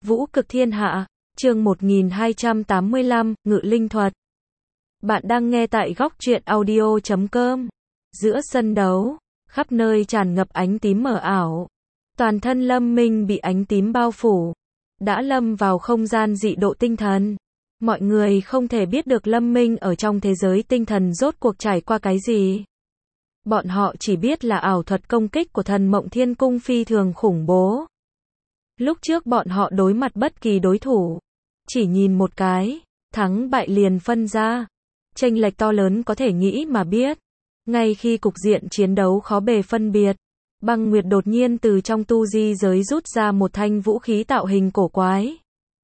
Vũ cực thiên hạ, chương 1285, Ngự linh thuật. Bạn đang nghe tại góc truyện audio.com. Giữa sân đấu, khắp nơi tràn ngập ánh tím mờ ảo. Toàn thân Lâm Minh bị ánh tím bao phủ, đã lâm vào không gian dị độ tinh thần. Mọi người không thể biết được Lâm Minh ở trong thế giới tinh thần rốt cuộc trải qua cái gì. Bọn họ chỉ biết là ảo thuật công kích của thần Mộng Thiên Cung phi thường khủng bố. Lúc trước bọn họ đối mặt bất kỳ đối thủ, chỉ nhìn một cái, thắng bại liền phân ra. Chênh lệch to lớn có thể nghĩ mà biết. Ngay khi cục diện chiến đấu khó bề phân biệt, Băng Nguyệt đột nhiên từ trong tu di giới rút ra một thanh vũ khí tạo hình cổ quái.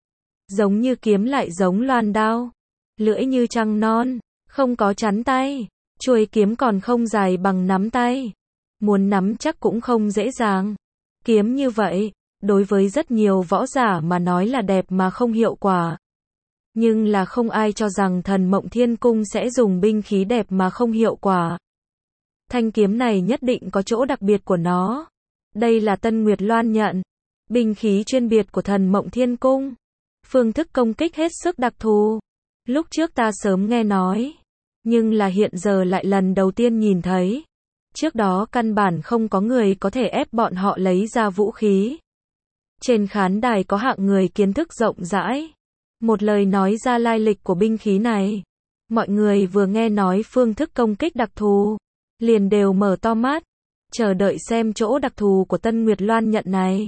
Giống như kiếm lại giống loan đao, lưỡi như trăng non, không có chắn tay, chuôi kiếm còn không dài bằng nắm tay. Muốn nắm chắc cũng không dễ dàng. Kiếm như vậy, đối với rất nhiều võ giả mà nói là đẹp mà không hiệu quả. Nhưng là không ai cho rằng thần Mộng Thiên Cung sẽ dùng binh khí đẹp mà không hiệu quả. Thanh kiếm này nhất định có chỗ đặc biệt của nó. Đây là Tân Nguyệt Loan Nhận, binh khí chuyên biệt của thần Mộng Thiên Cung. Phương thức công kích hết sức đặc thù. Lúc trước ta sớm nghe nói, nhưng là hiện giờ lại lần đầu tiên nhìn thấy. Trước đó căn bản không có người có thể ép bọn họ lấy ra vũ khí. Trên khán đài có hạng người kiến thức rộng rãi. Một lời nói ra lai lịch của binh khí này. Mọi người vừa nghe nói phương thức công kích đặc thù, liền đều mở to mắt, chờ đợi xem chỗ đặc thù của Tân Nguyệt Loan Nhận này.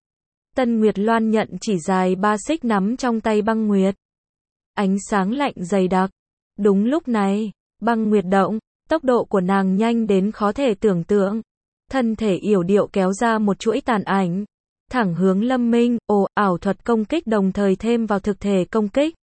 Tân Nguyệt Loan Nhận chỉ dài 3 xích nắm trong tay Băng Nguyệt. Ánh sáng lạnh dày đặc. Đúng lúc này, Băng Nguyệt động, tốc độ của nàng nhanh đến khó thể tưởng tượng. Thân thể yểu điệu kéo ra một chuỗi tàn ảnh, thẳng hướng Lâm Minh. Ảo thuật công kích đồng thời thêm vào thực thể công kích.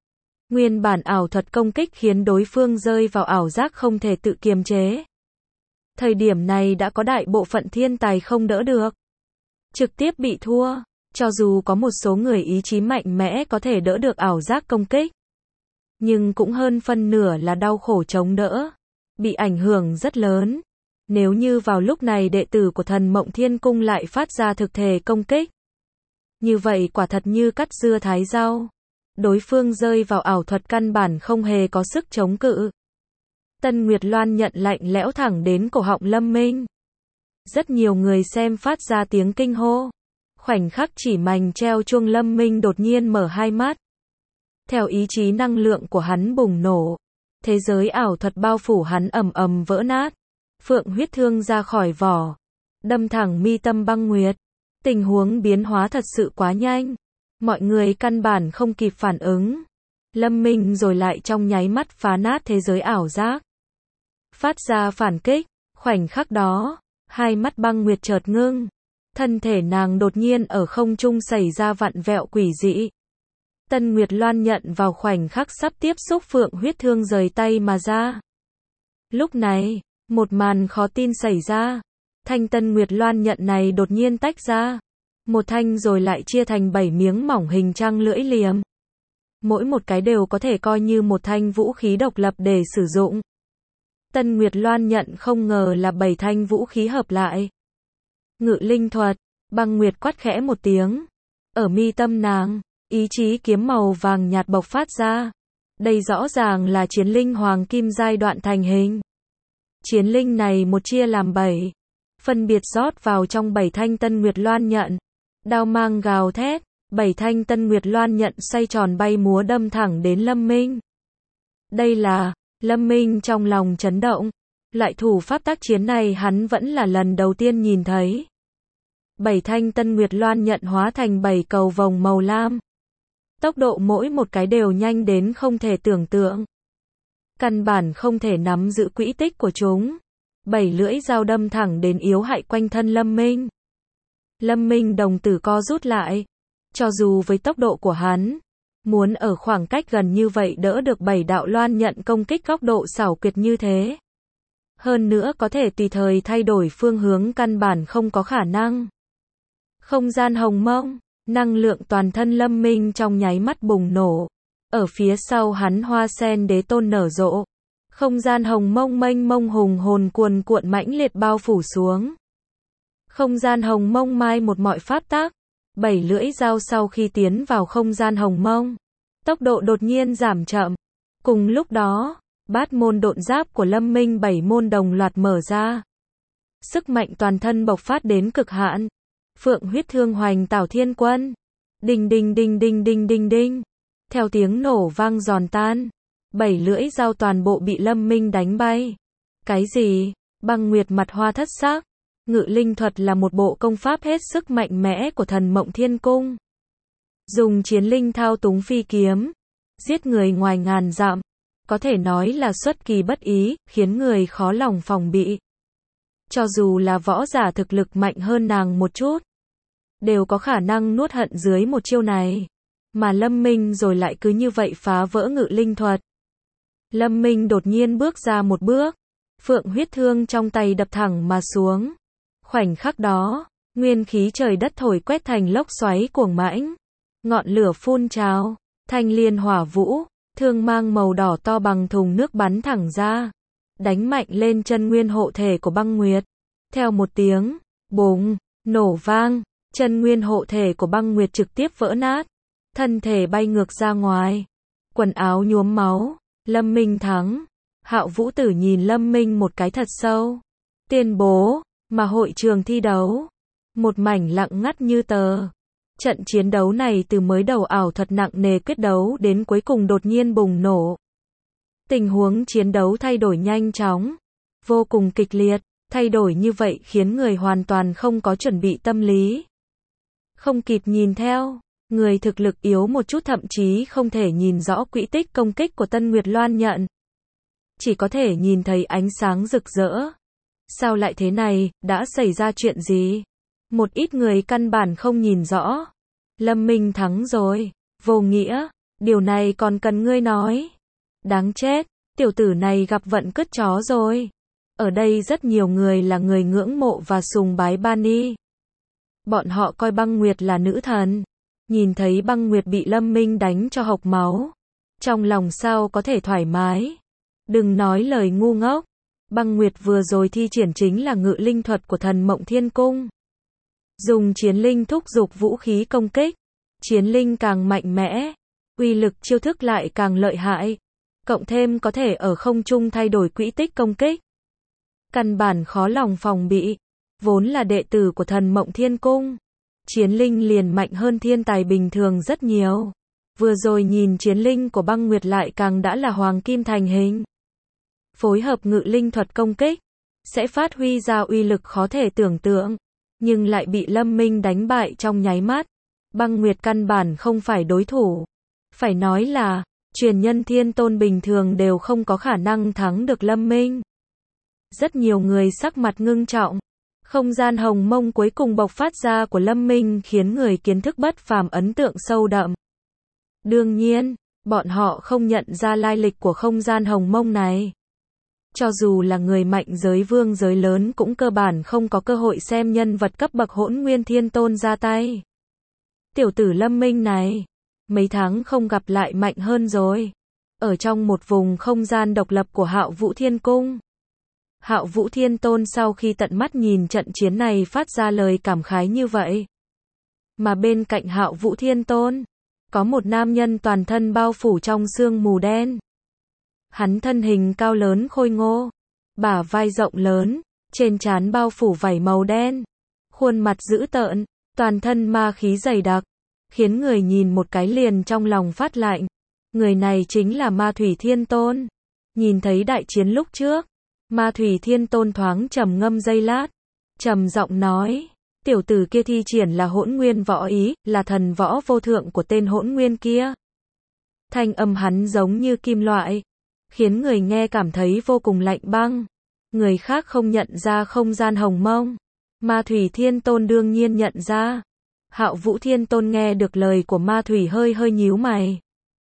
Nguyên bản ảo thuật công kích khiến đối phương rơi vào ảo giác không thể tự kiềm chế. Thời điểm này đã có đại bộ phận thiên tài không đỡ được, trực tiếp bị thua. Cho dù có một số người ý chí mạnh mẽ có thể đỡ được ảo giác công kích, nhưng cũng hơn phân nửa là đau khổ chống đỡ, bị ảnh hưởng rất lớn. Nếu như vào lúc này đệ tử của thần Mộng Thiên Cung lại phát ra thực thể công kích, như vậy quả thật như cắt dưa thái rau. Đối phương rơi vào ảo thuật căn bản không hề có sức chống cự. Tân Nguyệt Loan Nhận lạnh lẽo thẳng đến cổ họng Lâm Minh. Rất nhiều người xem phát ra tiếng kinh hô. Khoảnh khắc chỉ mảnh treo chuông, Lâm Minh đột nhiên mở hai mắt. Theo ý chí năng lượng của hắn bùng nổ, thế giới ảo thuật bao phủ hắn ầm ầm vỡ nát. Phượng huyết thương ra khỏi vỏ, đâm thẳng mi tâm Băng Nguyệt. Tình huống biến hóa thật sự quá nhanh, mọi người căn bản không kịp phản ứng. Lâm Minh rồi lại trong nháy mắt phá nát thế giới ảo giác, phát ra phản kích. Khoảnh khắc đó, hai mắt Băng Nguyệt chợt ngưng, thân thể nàng đột nhiên ở không trung xảy ra vặn vẹo quỷ dị. Tân Nguyệt Loan Nhận vào khoảnh khắc sắp tiếp xúc Phượng huyết thương rời tay mà ra. Lúc này, một màn khó tin xảy ra. Thanh Tân Nguyệt Loan Nhận này đột nhiên tách ra. Một thanh rồi lại chia thành 7 miếng mỏng hình trăng lưỡi liềm. Mỗi một cái đều có thể coi như một thanh vũ khí độc lập để sử dụng. Tân Nguyệt Loan Nhận không ngờ là 7 thanh vũ khí hợp lại. Ngự linh thuật. Băng Nguyệt quát khẽ một tiếng. Ở mi tâm nàng, ý chí kiếm màu vàng nhạt bộc phát ra. Đây rõ ràng là chiến linh hoàng kim giai đoạn thành hình. Chiến linh này một chia làm 7, phân biệt rót vào trong 7 thanh Tân Nguyệt Loan Nhận. Đao mang gào thét, 7 thanh Tân Nguyệt Loan Nhận xoay tròn bay múa đâm thẳng đến Lâm Minh. Đây là, Lâm Minh trong lòng chấn động. Loại thủ pháp tác chiến này hắn vẫn là lần đầu tiên nhìn thấy. 7 thanh Tân Nguyệt Loan Nhận hóa thành 7 cầu vồng màu lam. Tốc độ mỗi một cái đều nhanh đến không thể tưởng tượng. Căn bản không thể nắm giữ quỹ tích của chúng. 7 lưỡi dao đâm thẳng đến yếu hại quanh thân Lâm Minh. Lâm Minh đồng tử co rút lại. Cho dù với tốc độ của hắn, muốn ở khoảng cách gần như vậy đỡ được 7 đạo loan nhận công kích góc độ xảo quyệt như thế, hơn nữa có thể tùy thời thay đổi phương hướng, căn bản không có khả năng. Không gian hồng mông, năng lượng toàn thân Lâm Minh trong nháy mắt bùng nổ. Ở phía sau hắn hoa sen đế tôn nở rộ. Không gian hồng mông mênh mông hùng hồn cuồn cuộn mãnh liệt bao phủ xuống. Không gian hồng mông mai một mọi pháp tắc, 7 lưỡi dao sau khi tiến vào không gian hồng mông, tốc độ đột nhiên giảm chậm. Cùng lúc đó, bát môn độn giáp của Lâm Minh 7 môn đồng loạt mở ra. Sức mạnh toàn thân bộc phát đến cực hạn. Phượng huyết thương hoành Tảo Thiên Quân. Đinh đinh đinh đinh đinh đinh đinh. Theo tiếng nổ vang giòn tan, 7 lưỡi dao toàn bộ bị Lâm Minh đánh bay. Cái gì? Băng Nguyệt mặt hoa thất sắc. Ngự linh thuật là một bộ công pháp hết sức mạnh mẽ của Thần Mộng Thiên Cung. Dùng chiến linh thao túng phi kiếm, giết người ngoài ngàn dặm, có thể nói là xuất kỳ bất ý, khiến người khó lòng phòng bị. Cho dù là võ giả thực lực mạnh hơn nàng một chút, đều có khả năng nuốt hận dưới một chiêu này. Mà Lâm Minh rồi lại cứ như vậy phá vỡ ngự linh thuật. Lâm Minh đột nhiên bước ra một bước, phượng huyết thương trong tay đập thẳng mà xuống. Khoảnh khắc đó, nguyên khí trời đất thổi quét thành lốc xoáy cuồng mãnh. Ngọn lửa phun trào, thanh liên hỏa vũ, thương mang màu đỏ to bằng thùng nước bắn thẳng ra, đánh mạnh lên chân nguyên hộ thể của Băng Nguyệt. Theo một tiếng bùng, nổ vang, chân nguyên hộ thể của Băng Nguyệt trực tiếp vỡ nát, thân thể bay ngược ra ngoài, quần áo nhuốm máu. Lâm Minh thắng. Hạo Vũ Tử nhìn Lâm Minh một cái thật sâu, tuyên bố, mà hội trường thi đấu, một mảnh lặng ngắt như tờ. Trận chiến đấu này từ mới đầu ảo thuật nặng nề quyết đấu đến cuối cùng đột nhiên bùng nổ. Tình huống chiến đấu thay đổi nhanh chóng, vô cùng kịch liệt, thay đổi như vậy khiến người hoàn toàn không có chuẩn bị tâm lý. Không kịp nhìn theo, người thực lực yếu một chút thậm chí không thể nhìn rõ quỹ tích công kích của Tân Nguyệt Loan nhận. Chỉ có thể nhìn thấy ánh sáng rực rỡ. Sao lại thế này, đã xảy ra chuyện gì? Một ít người căn bản không nhìn rõ. Lâm Minh thắng rồi. Vô nghĩa, điều này còn cần ngươi nói. Đáng chết, tiểu tử này gặp vận cứt chó rồi. Ở đây rất nhiều người là người ngưỡng mộ và sùng bái Bani. Bọn họ coi Băng Nguyệt là nữ thần. Nhìn thấy Băng Nguyệt bị Lâm Minh đánh cho hộc máu, trong lòng sao có thể thoải mái. Đừng nói lời ngu ngốc. Băng Nguyệt vừa rồi thi triển chính là ngự linh thuật của Thần Mộng Thiên Cung. Dùng chiến linh thúc giục vũ khí công kích. Chiến linh càng mạnh mẽ, uy lực chiêu thức lại càng lợi hại. Cộng thêm có thể ở không trung thay đổi quỹ tích công kích. Căn bản khó lòng phòng bị. Vốn là đệ tử của Thần Mộng Thiên Cung, chiến linh liền mạnh hơn thiên tài bình thường rất nhiều. Vừa rồi nhìn chiến linh của Băng Nguyệt lại càng đã là hoàng kim thành hình. Phối hợp ngự linh thuật công kích, sẽ phát huy ra uy lực khó thể tưởng tượng, nhưng lại bị Lâm Minh đánh bại trong nháy mắt. Băng Nguyệt căn bản không phải đối thủ. Phải nói là, truyền nhân thiên tôn bình thường đều không có khả năng thắng được Lâm Minh. Rất nhiều người sắc mặt ngưng trọng. Không gian hồng mông cuối cùng bộc phát ra của Lâm Minh khiến người kiến thức bất phàm ấn tượng sâu đậm. Đương nhiên, bọn họ không nhận ra lai lịch của không gian hồng mông này. Cho dù là người mạnh giới vương giới lớn cũng cơ bản không có cơ hội xem nhân vật cấp bậc Hỗn Nguyên Thiên Tôn ra tay. Tiểu tử Lâm Minh này, mấy tháng không gặp lại mạnh hơn rồi. Ở trong một vùng không gian độc lập của Hạo Vũ Thiên Cung. Hạo Vũ Thiên Tôn sau khi tận mắt nhìn trận chiến này phát ra lời cảm khái như vậy. Mà bên cạnh Hạo Vũ Thiên Tôn, có một nam nhân toàn thân bao phủ trong sương mù đen. Hắn thân hình cao lớn khôi ngô, bả vai rộng lớn, trên trán bao phủ vảy màu đen, khuôn mặt dữ tợn, toàn thân ma khí dày đặc, khiến người nhìn một cái liền trong lòng phát lạnh. Người này chính là Ma Thủy Thiên Tôn. Nhìn thấy đại chiến lúc trước, Ma Thủy Thiên Tôn thoáng trầm ngâm giây lát, trầm giọng nói, tiểu tử kia thi triển là hỗn nguyên võ ý, là thần võ vô thượng của tên hỗn nguyên kia. Thanh âm hắn giống như kim loại, khiến người nghe cảm thấy vô cùng lạnh băng. Người khác không nhận ra không gian hồng mông, Ma Thủy Thiên Tôn đương nhiên nhận ra. Hạo Vũ Thiên Tôn nghe được lời của Ma Thủy hơi hơi nhíu mày.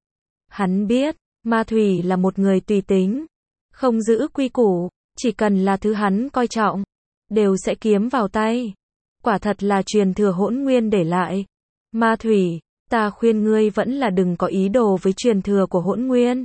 Hắn biết, Ma Thủy là một người tùy tính, không giữ quy củ, chỉ cần là thứ hắn coi trọng, đều sẽ kiếm vào tay. Quả thật là truyền thừa hỗn nguyên để lại. Ma Thủy, ta khuyên ngươi vẫn là đừng có ý đồ với truyền thừa của hỗn nguyên.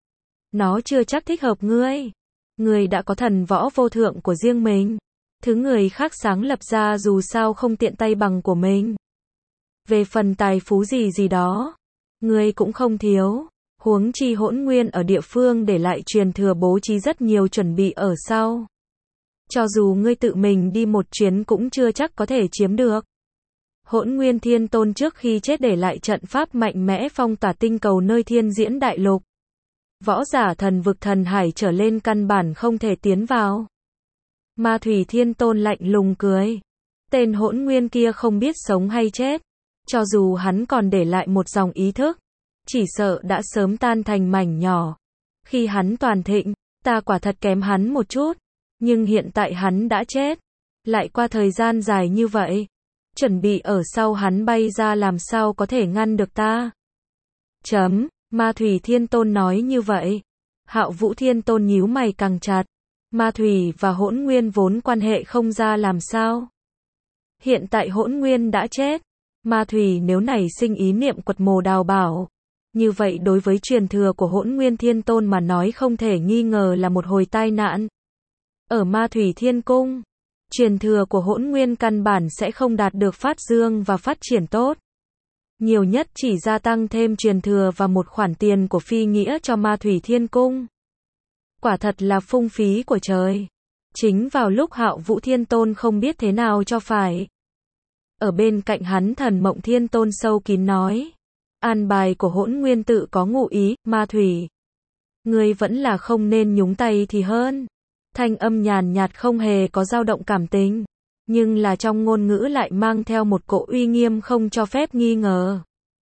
Nó chưa chắc thích hợp ngươi. Ngươi đã có thần võ vô thượng của riêng mình. Thứ người khác sáng lập ra dù sao không tiện tay bằng của mình. Về phần tài phú gì gì đó, ngươi cũng không thiếu. Huống chi Hỗn Nguyên ở địa phương để lại truyền thừa bố trí rất nhiều chuẩn bị ở sau. Cho dù ngươi tự mình đi một chuyến cũng chưa chắc có thể chiếm được. Hỗn Nguyên Thiên Tôn trước khi chết để lại trận pháp mạnh mẽ phong tỏa tinh cầu nơi Thiên Diễn Đại Lục. Võ giả thần vực thần hải trở lên căn bản không thể tiến vào. Ma Thủy Thiên Tôn lạnh lùng cười. Tên Hỗn Nguyên kia không biết sống hay chết. Cho dù hắn còn để lại một dòng ý thức, chỉ sợ đã sớm tan thành mảnh nhỏ. Khi hắn toàn thịnh, ta quả thật kém hắn một chút. Nhưng hiện tại hắn đã chết. Lại qua thời gian dài như vậy. Chuẩn bị ở sau hắn bay ra làm sao có thể ngăn được ta. Ma Thủy Thiên Tôn nói như vậy. Hạo Vũ Thiên Tôn nhíu mày càng chặt. Ma Thủy và Hỗn Nguyên vốn quan hệ không ra làm sao. Hiện tại Hỗn Nguyên đã chết. Ma Thủy nếu nảy sinh ý niệm quật mồ đào bảo. Như vậy đối với truyền thừa của Hỗn Nguyên Thiên Tôn mà nói không thể nghi ngờ là một hồi tai nạn. Ở Ma Thủy Thiên Cung, truyền thừa của Hỗn Nguyên căn bản sẽ không đạt được phát dương và phát triển tốt. Nhiều nhất chỉ gia tăng thêm truyền thừa và một khoản tiền của phi nghĩa cho Ma Thủy Thiên Cung. Quả thật là phung phí của trời. Chính vào lúc Hạo Vũ Thiên Tôn không biết thế nào cho phải. Ở bên cạnh hắn Thần Mộng Thiên Tôn sâu kín nói. An bài của Hỗn Nguyên tự có ngụ ý, Ma Thủy. Ngươi vẫn là không nên nhúng tay thì hơn. Thanh âm nhàn nhạt không hề có dao động cảm tình. Nhưng là trong ngôn ngữ lại mang theo một cỗ uy nghiêm không cho phép nghi ngờ.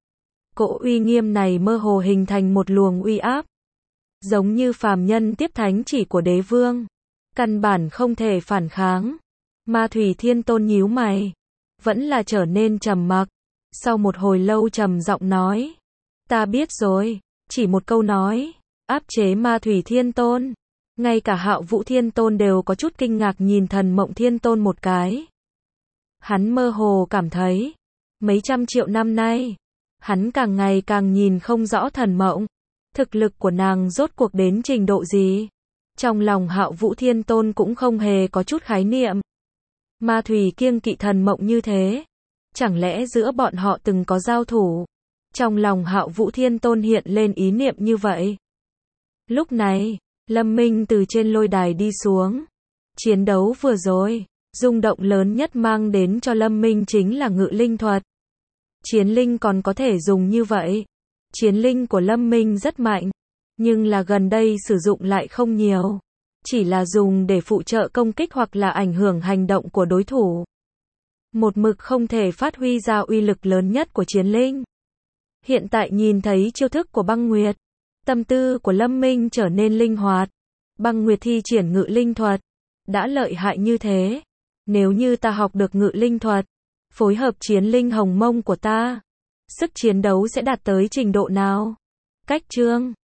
Cỗ uy nghiêm này mơ hồ hình thành một luồng uy áp. Giống như phàm nhân tiếp thánh chỉ của đế vương. Căn bản không thể phản kháng. Ma Thủy Thiên Tôn nhíu mày. Vẫn là trở nên trầm mặc. Sau một hồi lâu trầm giọng nói. Ta biết rồi. Chỉ một câu nói. Áp chế Ma Thủy Thiên Tôn. Ngay cả Hạo Vũ Thiên Tôn đều có chút kinh ngạc nhìn Thần Mộng Thiên Tôn một cái. Hắn mơ hồ cảm thấy. Mấy trăm triệu năm nay. Hắn càng ngày càng nhìn không rõ Thần Mộng. Thực lực của nàng rốt cuộc đến trình độ gì. Trong lòng Hạo Vũ Thiên Tôn cũng không hề có chút khái niệm. Ma Thủy kiêng kỵ Thần Mộng như thế. Chẳng lẽ giữa bọn họ từng có giao thủ? Trong lòng Hạo Vũ Thiên Tôn hiện lên ý niệm như vậy. Lúc này, Lâm Minh từ trên lôi đài đi xuống. Chiến đấu vừa rồi, rung động lớn nhất mang đến cho Lâm Minh chính là ngự linh thuật. Chiến linh còn có thể dùng như vậy. Chiến linh của Lâm Minh rất mạnh, nhưng là gần đây sử dụng lại không nhiều. Chỉ là dùng để phụ trợ công kích hoặc là ảnh hưởng hành động của đối thủ. Một mực không thể phát huy ra uy lực lớn nhất của chiến linh. Hiện tại nhìn thấy chiêu thức của Băng Nguyệt, tâm tư của Lâm Minh trở nên linh hoạt. Băng Nguyệt thi triển ngự linh thuật, đã lợi hại như thế. Nếu như ta học được ngự linh thuật, phối hợp chiến linh hồng mông của ta, sức chiến đấu sẽ đạt tới trình độ nào? Cách chương